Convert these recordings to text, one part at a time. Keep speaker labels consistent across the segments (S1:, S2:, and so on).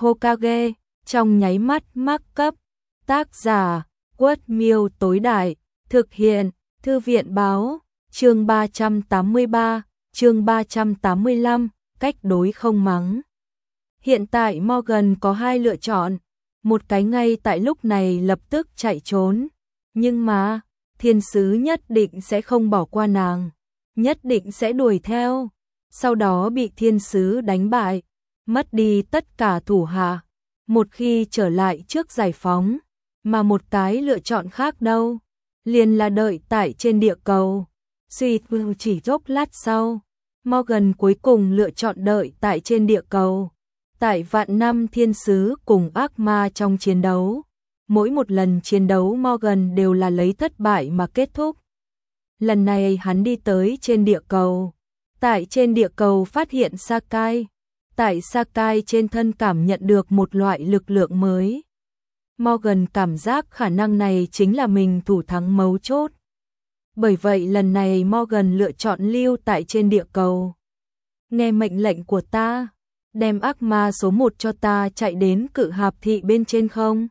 S1: Hokage, trong nháy mắt mắc cấp. Tác giả, Quất Miêu tối đại, thực hiện, Thư viện báo, chương 383, chương 385, cách đối không mắng. Hiện tại Morgan có hai lựa chọn, một cái ngay tại lúc này lập tức chạy trốn, nhưng mà thiên sứ nhất định sẽ không bỏ qua nàng, nhất định sẽ đuổi theo, sau đó bị thiên sứ đánh bại, mất đi tất cả thủ hạ, một khi trở lại trước giải phóng, mà một cái lựa chọn khác đâu, liền là đợi tại trên địa cầu. Suy chỉ chốc lát sau, Morgan cuối cùng lựa chọn đợi tại trên địa cầu. Tại vạn năm thiên sứ cùng ác ma trong chiến đấu, mỗi một lần chiến đấu Morgan đều là lấy thất bại mà kết thúc. Lần này hắn đi tới trên địa cầu, tại trên địa cầu phát hiện Sakai, tại Sakai trên thân cảm nhận được một loại lực lượng mới. Morgan cảm giác khả năng này chính là mình thủ thắng mấu chốt. Bởi vậy lần này Morgan lựa chọn lưu tại trên địa cầu. Nghe mệnh lệnh của ta, đem ác ma số 1 cho ta chạy đến Cự Hạp thị bên trên không?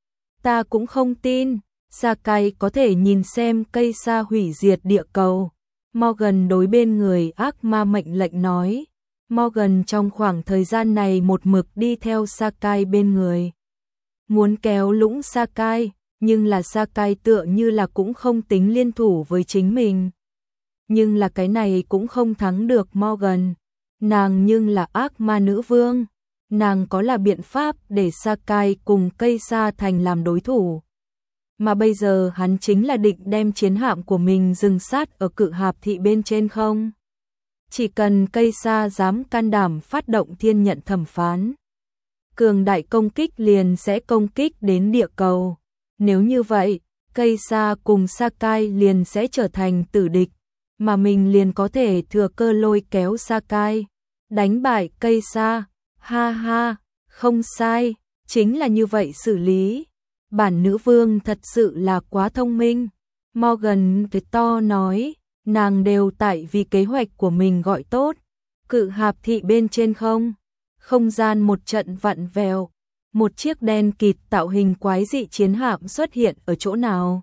S1: Ta cũng không tin, Sakai có thể nhìn xem cây sa hủy diệt địa cầu. Morgan đối bên người ác ma mệnh lệnh nói. Morgan trong khoảng thời gian này một mực đi theo Sakai bên người. Muốn kéo lũng Sakai, nhưng là Sakai tựa như là cũng không tính liên thủ với chính mình. Nhưng là cái này cũng không thắng được Morgan. Nàng nhưng là ác ma nữ vương. Nàng có là biện pháp để Sakai cùng cây sa thành làm đối thủ. Mà bây giờ hắn chính là định đem chiến hạm của mình dừng sát ở Cự Hạp thị bên trên không? Chỉ cần cây sa dám can đảm phát động thiên nhận thẩm phán, cường đại công kích liền sẽ công kích đến địa cầu. Nếu như vậy, cây sa cùng Sakai liền sẽ trở thành tử địch, mà mình liền có thể thừa cơ lôi kéo Sakai, đánh bại cây sa. Ha ha, không sai, chính là như vậy xử lý. Bản nữ vương thật sự là quá thông minh. Morgan cái to nói, nàng đều tại vì kế hoạch của mình gọi tốt. Cự Hạp thị bên trên không gian một trận vặn vẹo, một chiếc đen kịt tạo hình quái dị chiến hạm xuất hiện ở chỗ nào?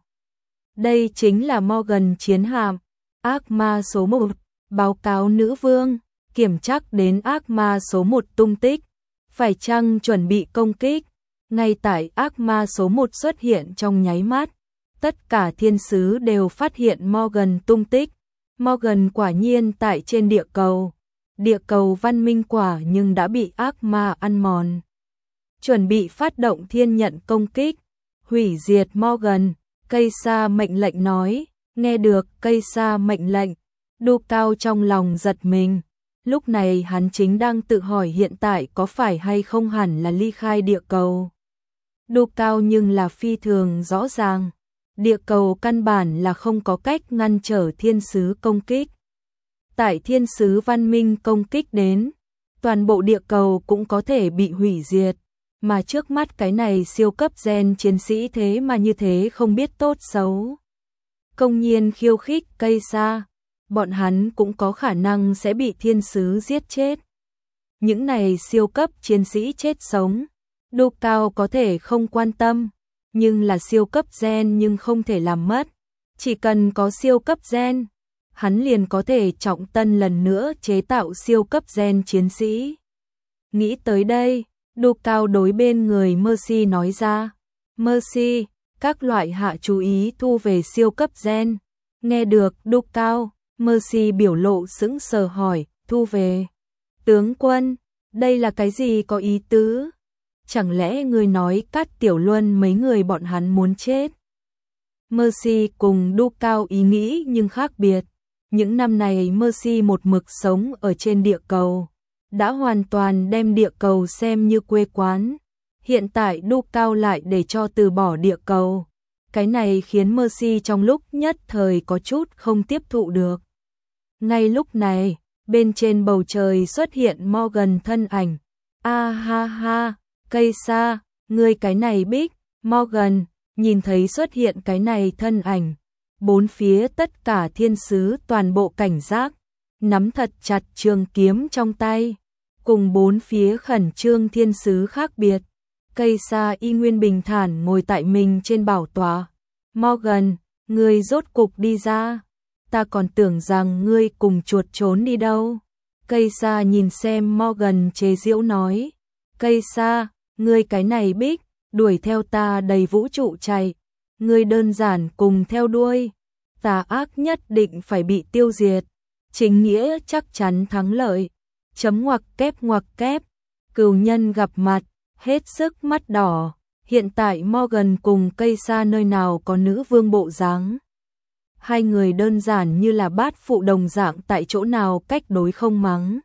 S1: Đây chính là Morgan chiến hạm. Ác ma số 1, báo cáo nữ vương, kiểm tra đến ác ma số 1 tung tích, phải chăng chuẩn bị công kích? Ngay tại ác ma số 1 xuất hiện trong nháy mắt, tất cả thiên sứ đều phát hiện Morgan tung tích. Morgan quả nhiên tại trên địa cầu. Địa cầu văn minh quả nhưng đã bị ác ma ăn mòn. Chuẩn bị phát động thiên nhận công kích, hủy diệt Morgan. Cây sa mệnh lệnh nói. Nghe được cây sa mệnh lệnh, Đô Cao trong lòng giật mình. Lúc này hắn chính đang tự hỏi hiện tại có phải hay không hẳn là ly khai địa cầu. Đô Cao nhưng là phi thường rõ ràng. Địa cầu căn bản là không có cách ngăn trở thiên sứ công kích. Tại thiên sứ văn minh công kích đến, toàn bộ địa cầu cũng có thể bị hủy diệt. Mà trước mắt cái này siêu cấp gen chiến sĩ thế mà như thế không biết tốt xấu. Công nhiên khiêu khích cây sa, bọn hắn cũng có khả năng sẽ bị thiên sứ giết chết. Những này siêu cấp chiến sĩ chết sống, Đô Cao có thể không quan tâm, nhưng là siêu cấp gen nhưng không thể làm mất. Chỉ cần có siêu cấp gen, hắn liền có thể trọng tân lần nữa chế tạo siêu cấp gen chiến sĩ. Nghĩ tới đây, Đô Cao đối bên người Mercy nói ra. Mercy, các loại hạ chú ý thu về siêu cấp gen. Nghe được Đô Cao, Mercy biểu lộ sững sờ hỏi, thu về. Tướng quân, đây là cái gì có ý tứ? Chẳng lẽ người nói Cát Tiểu Luân mấy người bọn hắn muốn chết? Mercy cùng Đô Cao ý nghĩ nhưng khác biệt. Những năm này Mercy một mực sống ở trên địa cầu, đã hoàn toàn đem địa cầu xem như quê quán. Hiện tại Đô Cao lại để cho từ bỏ địa cầu. Cái này khiến Mercy trong lúc nhất thời có chút không tiếp thụ được. Ngay lúc này, bên trên bầu trời xuất hiện Morgan thân ảnh. A ha ha, cây sa, ngươi cái này bích, Morgan, nhìn thấy xuất hiện cái này thân ảnh. Bốn phía tất cả thiên sứ toàn bộ cảnh giác, nắm thật chặt trường kiếm trong tay. cùng bốn phía khẩn trương thiên sứ khác biệt. Cây sa y nguyên bình thản ngồi tại mình trên bảo tọa. Morgan, ngươi rốt cục đi ra. Ta còn tưởng rằng ngươi cùng chuột trốn đi đâu. Cây sa nhìn xem Morgan chế giễu nói. Cây sa, ngươi cái này bích, đuổi theo ta đầy vũ trụ chạy. Ngươi đơn giản cùng theo đuôi. Tà ác nhất định phải bị tiêu diệt. Chính nghĩa chắc chắn thắng lợi. Chấm ngoặc kép. Cừu nhân gặp mặt, hết sức mắt đỏ. Hiện tại Morgan cùng cây sa nơi nào có nữ vương bộ dáng. Hai người đơn giản như là bát phụ đồng dạng tại chỗ nào cách đối không mắng.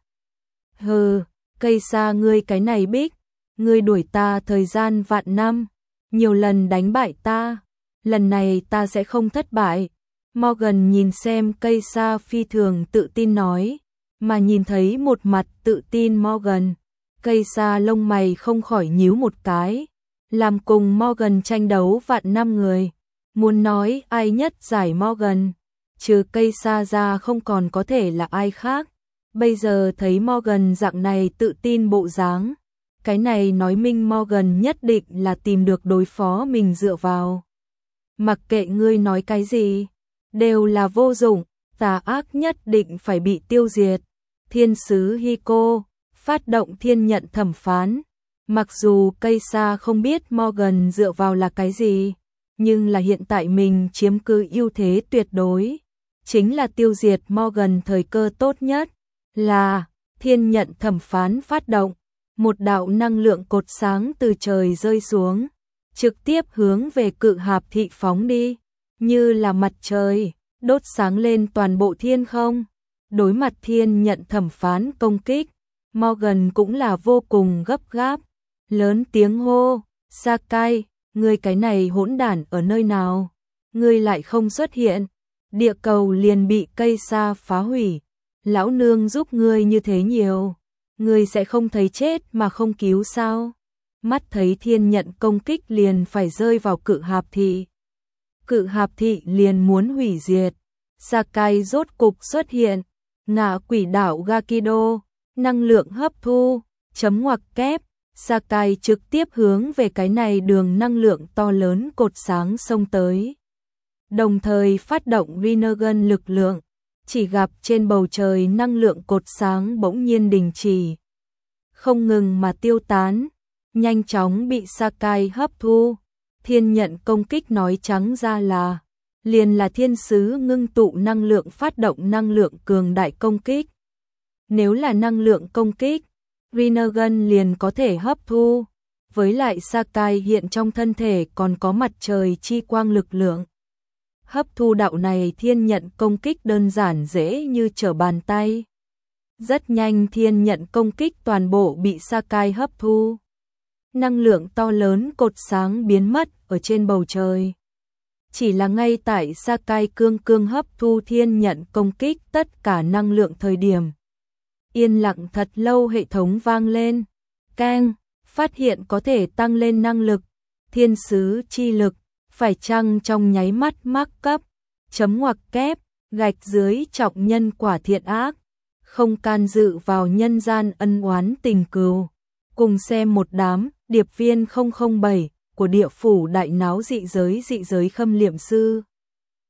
S1: Hừ, cây sa ngươi cái này bích, ngươi đuổi ta thời gian vạn năm, nhiều lần đánh bại ta, lần này ta sẽ không thất bại. Morgan nhìn xem cây sa phi thường tự tin nói, mà nhìn thấy một mặt tự tin Morgan, cây sa lông mày không khỏi nhíu một cái, làm cùng Morgan tranh đấu vạn năm người. Muốn nói ai nhất giải Morgan, trừ cây sa ra không còn có thể là ai khác. Bây giờ thấy Morgan dạng này tự tin bộ dáng, cái này nói minh Morgan nhất định là tìm được đối phó mình dựa vào. Mặc kệ ngươi nói cái gì, đều là vô dụng, tà ác nhất định phải bị tiêu diệt. Thiên sứ Hiko, phát động thiên nhận thẩm phán. Mặc dù cây sa không biết Morgan dựa vào là cái gì, nhưng là hiện tại mình chiếm cứ ưu thế tuyệt đối, chính là tiêu diệt Morgan thời cơ tốt nhất, là thiên nhận thẩm phán phát động, một đạo năng lượng cột sáng từ trời rơi xuống, trực tiếp hướng về Cự Hạp thị phóng đi, như là mặt trời, đốt sáng lên toàn bộ thiên không. Đối mặt thiên nhận thẩm phán công kích, Morgan cũng là vô cùng gấp gáp, lớn tiếng hô, Sakai, ngươi cái này hỗn đản ở nơi nào? Ngươi lại không xuất hiện, địa cầu liền bị cây sa phá hủy. Lão nương giúp ngươi như thế nhiều, ngươi sẽ không thấy chết mà không cứu sao? Mắt thấy thiên nhận công kích liền phải rơi vào Cự Hạp thị. Cự Hạp thị liền muốn hủy diệt. Sakai rốt cục xuất hiện, ngạ quỷ đảo Gakido, năng lượng hấp thu, chấm ngoặc kép. Sakai trực tiếp hướng về cái này đường năng lượng to lớn cột sáng xông tới. Đồng thời phát động Rinnegan lực lượng, chỉ gặp trên bầu trời năng lượng cột sáng bỗng nhiên đình chỉ. Không ngừng mà tiêu tán, nhanh chóng bị Sakai hấp thu. Thiên nhận công kích nói trắng ra là, liền là thiên sứ ngưng tụ năng lượng phát động năng lượng cường đại công kích. Nếu là năng lượng công kích, Rinnegan liền có thể hấp thu, với lại Sakai hiện trong thân thể còn có mặt trời chi quang lực lượng. Hấp thu đạo này thiên nhận công kích đơn giản dễ như trở bàn tay. Rất nhanh thiên nhận công kích toàn bộ bị Sakai hấp thu. Năng lượng to lớn cột sáng biến mất ở trên bầu trời. Chỉ là ngay tại Sakai cương hấp thu thiên nhận công kích tất cả năng lượng thời điểm. Yên lặng thật lâu hệ thống vang lên. Keng, phát hiện có thể tăng lên năng lực. Thiên sứ chi lực, phải chăng trong nháy mắt mắc cấp. Chấm ngoặc kép, gạch dưới trọng nhân quả thiện ác. Không can dự vào nhân gian ân oán tình cừu. Cùng xem một đám, điệp viên 007 của địa phủ đại náo dị giới khâm liệm sư.